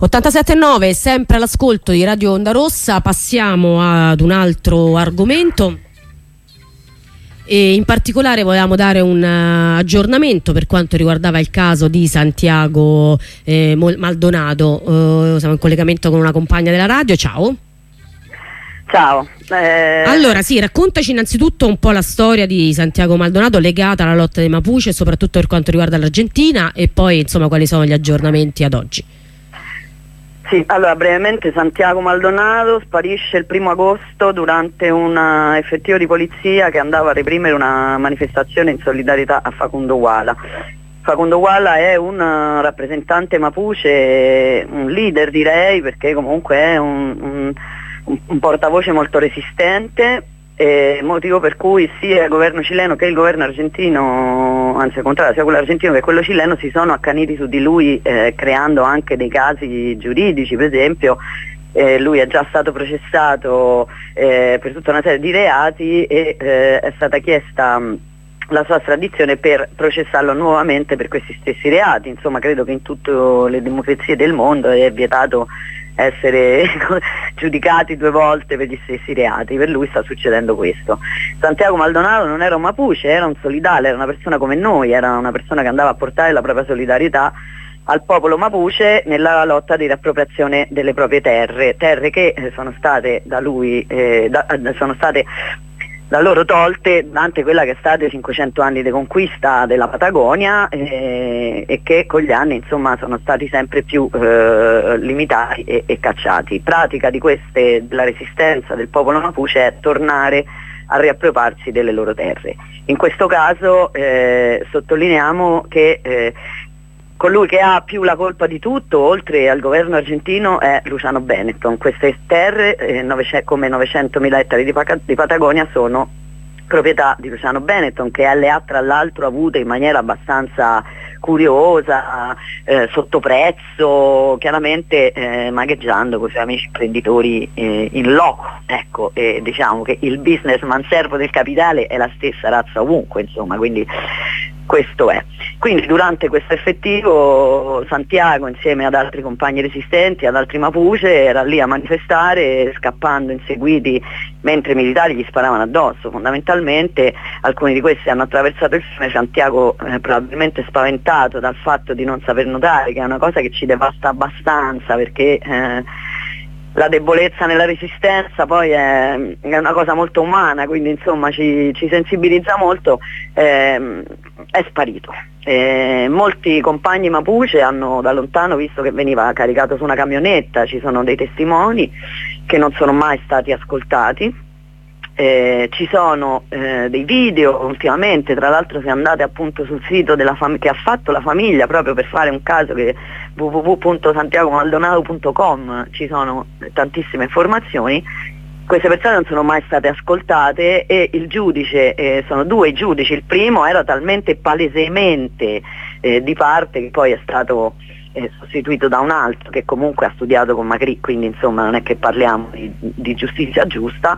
87.9, sempre all'ascolto di Radio Onda Rossa. Passiamo ad un altro argomento e in particolare volevamo dare un aggiornamento per quanto riguardava il caso di Santiago Maldonado. Siamo in collegamento con una compagna della radio. Ciao. Ciao. Allora sì, raccontaci innanzitutto un po' la storia di Santiago Maldonado legata alla lotta dei Mapuche, soprattutto per quanto riguarda l'Argentina, e poi insomma quali sono gli aggiornamenti ad oggi. Sì, allora brevemente Santiago Maldonado sparisce il 1° agosto durante un effettivo di polizia che andava a reprimere una manifestazione in solidarietà a Facundo Guala. Facundo Guala è un rappresentante Mapuche, un leader direi, perché comunque è un portavoce molto resistente, motivo per cui sia il governo cileno che il governo argentino, anzi al contrario, sia quello argentino che quello cileno si sono accaniti su di lui, creando anche dei casi giuridici. Per esempio lui è già stato processato per tutta una serie di reati e è stata chiesta la sua estradizione per processarlo nuovamente per questi stessi reati. Insomma, credo che in tutte le democrazie del mondo è vietato essere giudicati 2 volte per gli stessi reati. Per lui sta succedendo questo. Santiago Maldonado non era un Mapuche, era un solidale, era una persona come noi, era una persona che andava a portare la propria solidarietà al popolo Mapuche nella lotta di riappropriazione delle proprie terre che sono state da lui sono state da loro tolte durante quella che è stata i 500 anni di conquista della Patagonia, e che con gli anni insomma sono stati sempre più limitati e cacciati. Pratica della resistenza del popolo Mapuche è tornare a riappropriarsi delle loro terre. In questo caso sottolineiamo che colui che ha più la colpa di tutto, oltre al governo argentino, è Luciano Benetton. Queste terre, come 900.000 ettari di Patagonia, sono proprietà di Luciano Benetton, che le ha tra l'altro avute in maniera abbastanza curiosa, sotto prezzo, chiaramente magheggiando con i suoi amici imprenditori in loco. Ecco, diciamo che il businessman servo del capitale è la stessa razza ovunque, insomma, quindi questo è. Quindi durante questo effettivo Santiago, insieme ad altri compagni resistenti, ad altri Mapuche, era lì a manifestare, scappando inseguiti mentre i militari gli sparavano addosso. Fondamentalmente alcuni di questi hanno attraversato il fiume. Santiago probabilmente spaventato dal fatto di non saper nuotare, che è una cosa che ci devasta abbastanza, perché la debolezza nella resistenza poi è una cosa molto umana, quindi insomma ci sensibilizza molto. È sparito. Molti compagni Mapuche hanno da lontano visto che veniva caricato su una camionetta, ci sono dei testimoni che non sono mai stati ascoltati. Ci sono dei video ultimamente, tra l'altro se andate appunto sul sito che ha fatto la famiglia proprio per fare un caso, che è www.santiagomaldonado.com, ci sono tantissime informazioni. Queste persone non sono mai state ascoltate e il giudice, sono 2 i giudici, il primo era talmente palesemente di parte che poi è stato sostituito da un altro che comunque ha studiato con Macri, quindi insomma non è che parliamo di giustizia giusta.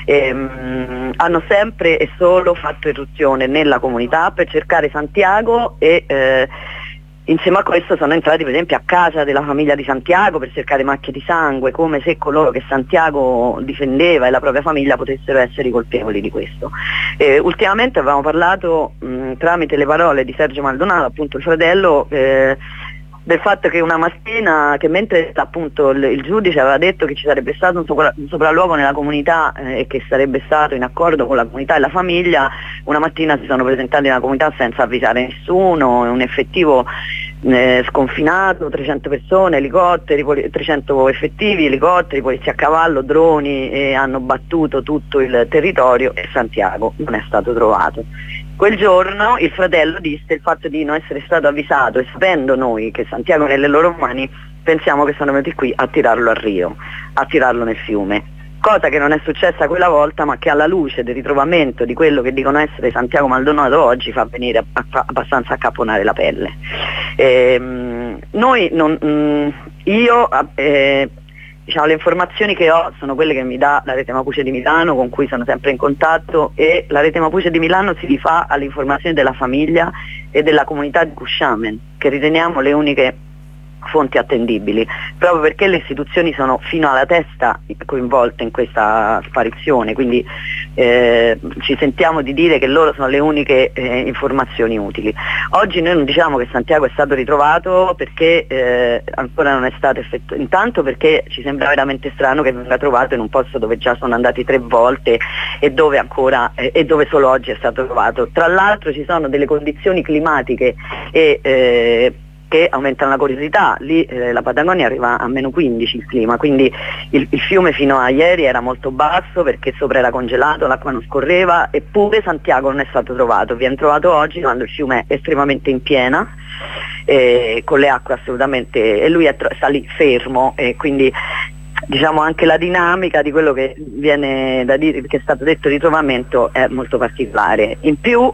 Hanno sempre e solo fatto irruzione nella comunità per cercare Santiago e insieme a questo sono entrati per esempio a casa della famiglia di Santiago per cercare macchie di sangue, come se coloro che Santiago difendeva e la propria famiglia potessero essere i colpevoli di questo. Ultimamente avevamo parlato tramite le parole di Sergio Maldonado, appunto il fratello, del fatto che una mattina, che mentre appunto il giudice aveva detto che ci sarebbe stato un sopralluogo nella comunità e che sarebbe stato in accordo con la comunità e la famiglia, una mattina si sono presentati nella comunità senza avvisare nessuno, un effettivo sconfinato, 300 persone, elicotteri, 300 effettivi, elicotteri, polizia a cavallo, droni, e hanno battuto tutto il territorio e Santiago non è stato trovato. Quel giorno il fratello disse il fatto di non essere stato avvisato, e sapendo noi che Santiago è nelle loro mani, pensiamo che sono venuti qui a tirarlo al Rio, a tirarlo nel fiume. Cosa che non è successa quella volta, ma che alla luce del ritrovamento di quello che dicono essere Santiago Maldonado oggi fa venire abbastanza a caponare la pelle. Diciamo, le informazioni che ho sono quelle che mi dà la Rete Mapuche di Milano, con cui sono sempre in contatto, e la Rete Mapuche di Milano si rifà alle informazioni della famiglia e della comunità di Cuxamen, che riteniamo le uniche fonti attendibili, proprio perché le istituzioni sono fino alla testa coinvolte in questa sparizione, quindi ci sentiamo di dire che loro sono le uniche informazioni utili. Oggi noi non diciamo che Santiago è stato ritrovato perché ancora non è stato effettuato, intanto perché ci sembra veramente strano che venga trovato in un posto dove già sono andati 3 volte e dove ancora e dove solo oggi è stato trovato. Tra l'altro ci sono delle condizioni climatiche che aumentano la curiosità. Lì la Patagonia arriva a -15 il clima, quindi il fiume fino a ieri era molto basso perché sopra era congelato, l'acqua non scorreva, eppure Santiago non è stato trovato. Viene trovato oggi quando il fiume è estremamente in piena, con le acque assolutamente, e lui sta lì fermo, e quindi diciamo anche la dinamica di quello che viene da dire, che è stato detto ritrovamento, è molto particolare. In più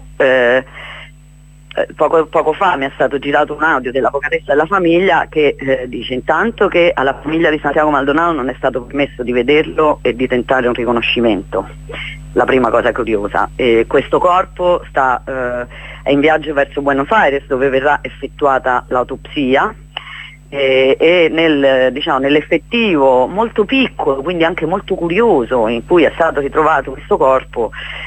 poco fa mi è stato girato un audio dell'avvocatessa della famiglia che dice intanto che alla famiglia di Santiago Maldonado non è stato permesso di vederlo e di tentare un riconoscimento. La prima cosa curiosa. Questo corpo è in viaggio verso Buenos Aires, dove verrà effettuata l'autopsia, e nell'effettivo molto piccolo, quindi anche molto curioso, in cui è stato ritrovato questo corpo,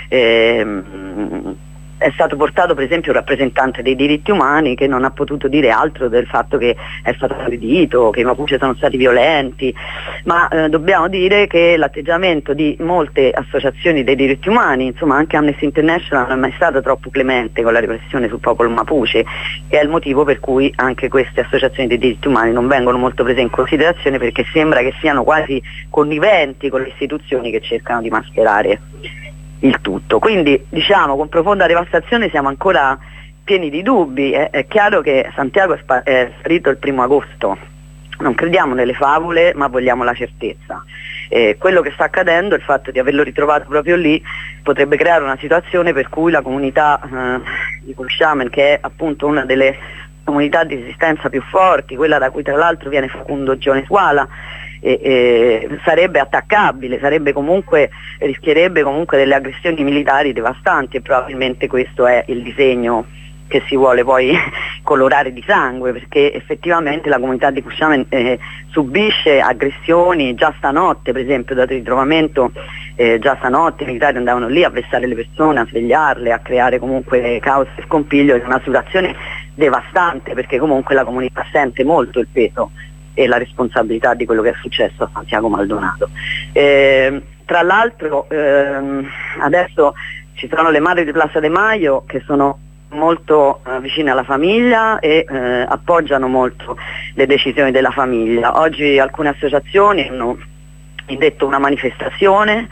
è stato portato per esempio un rappresentante dei diritti umani che non ha potuto dire altro del fatto che è stato aggredito, che i Mapuche sono stati violenti, ma dobbiamo dire che l'atteggiamento di molte associazioni dei diritti umani, insomma anche Amnesty International, non è mai stato troppo clemente con la repressione sul popolo Mapuche, e è il motivo per cui anche queste associazioni dei diritti umani non vengono molto prese in considerazione, perché sembra che siano quasi conniventi con le istituzioni che cercano di mascherare il tutto. Quindi diciamo con profonda devastazione siamo ancora pieni di dubbi. È chiaro che Santiago è sparito il 1° agosto, non crediamo nelle favole ma vogliamo la certezza. Quello che sta accadendo, il fatto di averlo ritrovato proprio lì, potrebbe creare una situazione per cui la comunità di Cuscamen, che è appunto una delle comunità di resistenza più forti, quella da cui tra l'altro viene Facundo Gioneswala, sarebbe attaccabile, rischierebbe comunque delle aggressioni militari devastanti, e probabilmente questo è il disegno che si vuole poi colorare di sangue, perché effettivamente la comunità di Cuscamen subisce aggressioni. Già stanotte, per esempio, dato il ritrovamento, già stanotte i militari andavano lì a vessare le persone, a svegliarle, a creare comunque caos e scompiglio, in una situazione devastante, perché comunque la comunità sente molto il peso e la responsabilità di quello che è successo a Santiago Maldonado. Tra l'altro adesso ci sono le madri di Plaza de Mayo che sono molto vicine alla famiglia e appoggiano molto le decisioni della famiglia. Oggi alcune associazioni hanno indetto una manifestazione,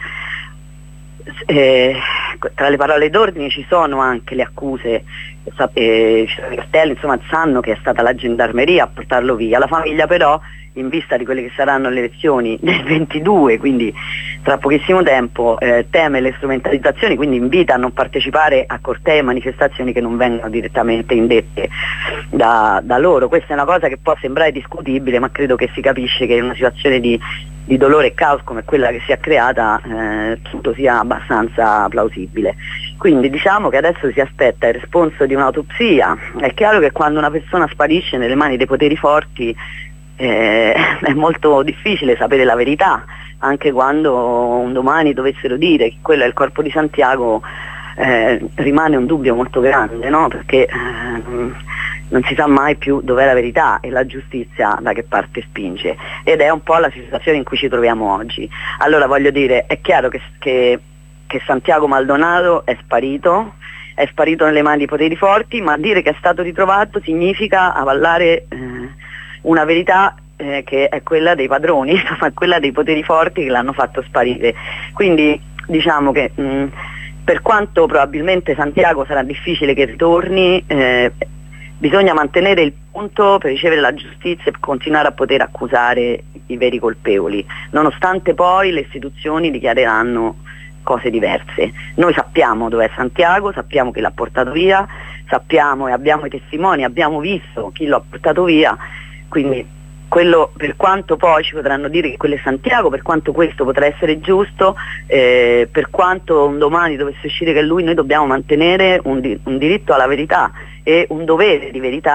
tra le parole d'ordine ci sono anche le accuse, ci sono i cartelli, insomma sanno che è stata la gendarmeria a portarlo via. La famiglia però, in vista di quelle che saranno le elezioni del 22, quindi tra pochissimo tempo, teme le strumentalizzazioni, quindi invita a non partecipare a cortei e manifestazioni che non vengono direttamente indette da loro. Questa è una cosa che può sembrare discutibile, ma credo che si capisce che in una situazione di dolore e caos come quella che si è creata, tutto sia abbastanza plausibile. Quindi diciamo che adesso si aspetta il responso di un'autopsia. È chiaro che quando una persona sparisce nelle mani dei poteri forti è molto difficile sapere la verità, anche quando un domani dovessero dire che quello è il corpo di Santiago, rimane un dubbio molto grande, no? Perché non si sa mai più dov'è la verità e la giustizia da che parte spinge, ed è un po' la situazione in cui ci troviamo oggi. Allora voglio dire, è chiaro che Santiago Maldonado è sparito nelle mani di poteri forti, ma dire che è stato ritrovato significa avallare una verità che è quella dei padroni, insomma quella dei poteri forti che l'hanno fatto sparire. Quindi diciamo che per quanto probabilmente Santiago sarà difficile che ritorni, bisogna mantenere il punto per ricevere la giustizia e continuare a poter accusare i veri colpevoli, nonostante poi le istituzioni dichiareranno cose diverse. Noi sappiamo dov'è Santiago, sappiamo chi l'ha portato via, sappiamo e abbiamo i testimoni, abbiamo visto chi l'ha portato via, quindi quello, per quanto poi ci potranno dire che quello è Santiago, per quanto questo potrà essere giusto, per quanto un domani dovesse uscire che è lui, noi dobbiamo mantenere un diritto alla verità e un dovere di verità, che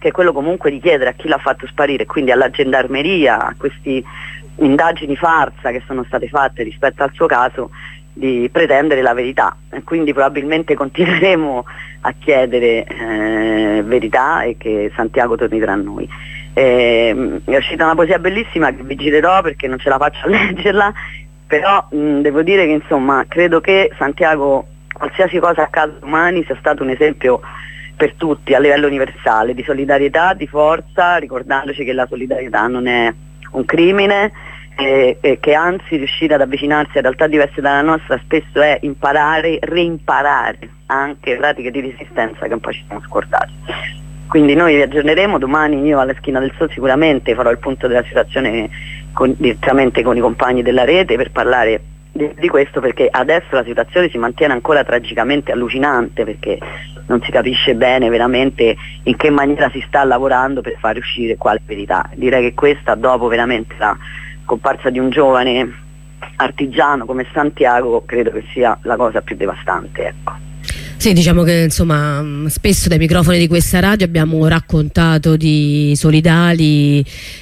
che è quello comunque di chiedere a chi l'ha fatto sparire, quindi alla gendarmeria, a queste indagini farsa che sono state fatte rispetto al suo caso, di pretendere la verità, e quindi probabilmente continueremo a chiedere verità e che Santiago torni tra noi. È uscita una poesia bellissima che vigilerò perché non ce la faccio a leggerla, però devo dire che insomma credo che Santiago, qualsiasi cosa accada domani, sia stato un esempio per tutti a livello universale di solidarietà, di forza, ricordandoci che la solidarietà non è un crimine, e che anzi riuscire ad avvicinarsi a realtà diverse dalla nostra spesso è imparare, reimparare anche pratiche di resistenza che un po' ci siamo scordati. Quindi noi vi aggiorneremo, domani io alla Schiena del Sol sicuramente farò il punto della situazione direttamente con i compagni della rete per parlare di questo, perché adesso la situazione si mantiene ancora tragicamente allucinante, perché non si capisce bene veramente in che maniera si sta lavorando per far uscire quale verità. Direi che questa, dopo veramente la comparsa di un giovane artigiano come Santiago, credo che sia la cosa più devastante, ecco. Sì, diciamo che insomma spesso dai microfoni di questa radio abbiamo raccontato di solidali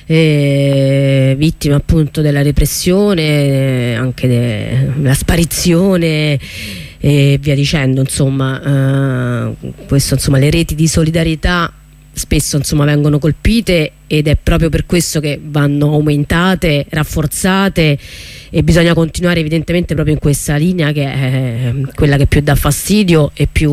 vittime appunto della repressione, anche della sparizione e via dicendo, insomma questo, insomma, le reti di solidarietà spesso insomma vengono colpite, ed è proprio per questo che vanno aumentate, rafforzate, e bisogna continuare evidentemente proprio in questa linea, che è quella che più dà fastidio e più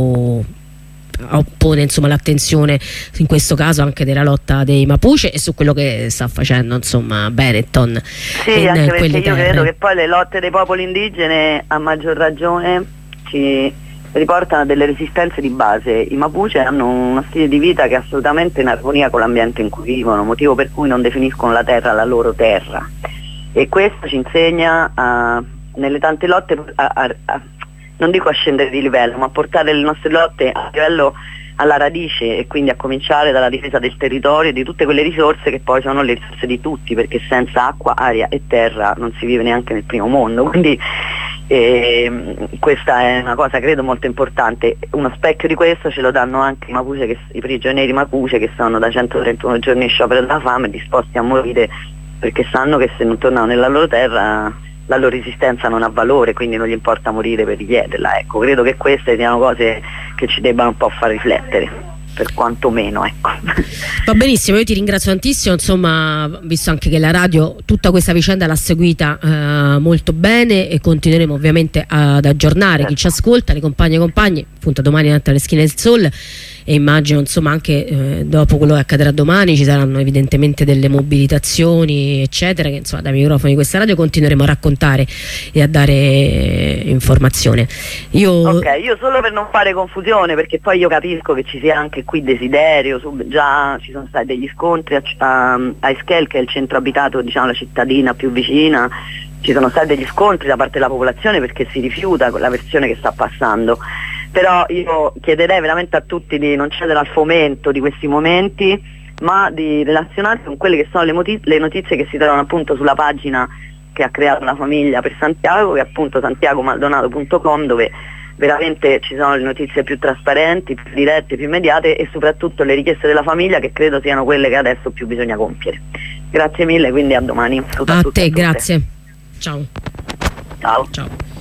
oppone insomma l'attenzione in questo caso anche della lotta dei Mapuche e su quello che sta facendo insomma Benetton. Sì, anche perché io credo che poi le lotte dei popoli indigeni a maggior ragione ci riportano a delle resistenze di base. I Mapuche hanno uno stile di vita che è assolutamente in armonia con l'ambiente in cui vivono, motivo per cui non definiscono la terra la loro terra, e questo ci insegna nelle tante lotte non dico a scendere di livello, ma a portare le nostre lotte a livello, alla radice, e quindi a cominciare dalla difesa del territorio e di tutte quelle risorse che poi sono le risorse di tutti, perché senza acqua, aria e terra non si vive neanche nel primo mondo. Quindi questa è una cosa credo molto importante. Uno specchio di questo ce lo danno anche i Mapuche, i prigionieri Mapuche, che sono da 131 giorni in sciopero della fame, disposti a morire perché sanno che se non tornano nella loro terra la loro resistenza non ha valore, quindi non gli importa morire per richiederla. Ecco, credo che queste siano cose che ci debbano un po' far riflettere, per quanto meno, ecco. Va benissimo, io ti ringrazio tantissimo, insomma, visto anche che la radio tutta questa vicenda l'ha seguita molto bene, e continueremo ovviamente ad aggiornare chi ci ascolta, le compagne e compagni, appunto domani davanti alle Schiene del Sol, e immagino insomma anche dopo quello che accadrà domani ci saranno evidentemente delle mobilitazioni eccetera, che insomma dai microfoni di questa radio continueremo a raccontare e a dare informazione. Ok, io solo per non fare confusione, perché poi io capisco che ci sia anche qui desiderio, già ci sono stati degli scontri a Esquel, che è il centro abitato, diciamo la cittadina più vicina, ci sono stati degli scontri da parte della popolazione perché si rifiuta la versione che sta passando. Però io chiederei veramente a tutti di non cedere al fomento di questi momenti, ma di relazionarsi con quelle che sono le notizie che si trovano appunto sulla pagina che ha creato la famiglia per Santiago, che è appunto santiagomaldonato.com, dove veramente ci sono le notizie più trasparenti, più dirette, più immediate, e soprattutto le richieste della famiglia, che credo siano quelle che adesso più bisogna compiere. Grazie mille, quindi a domani. A te, grazie. Ciao. Ciao. Ciao.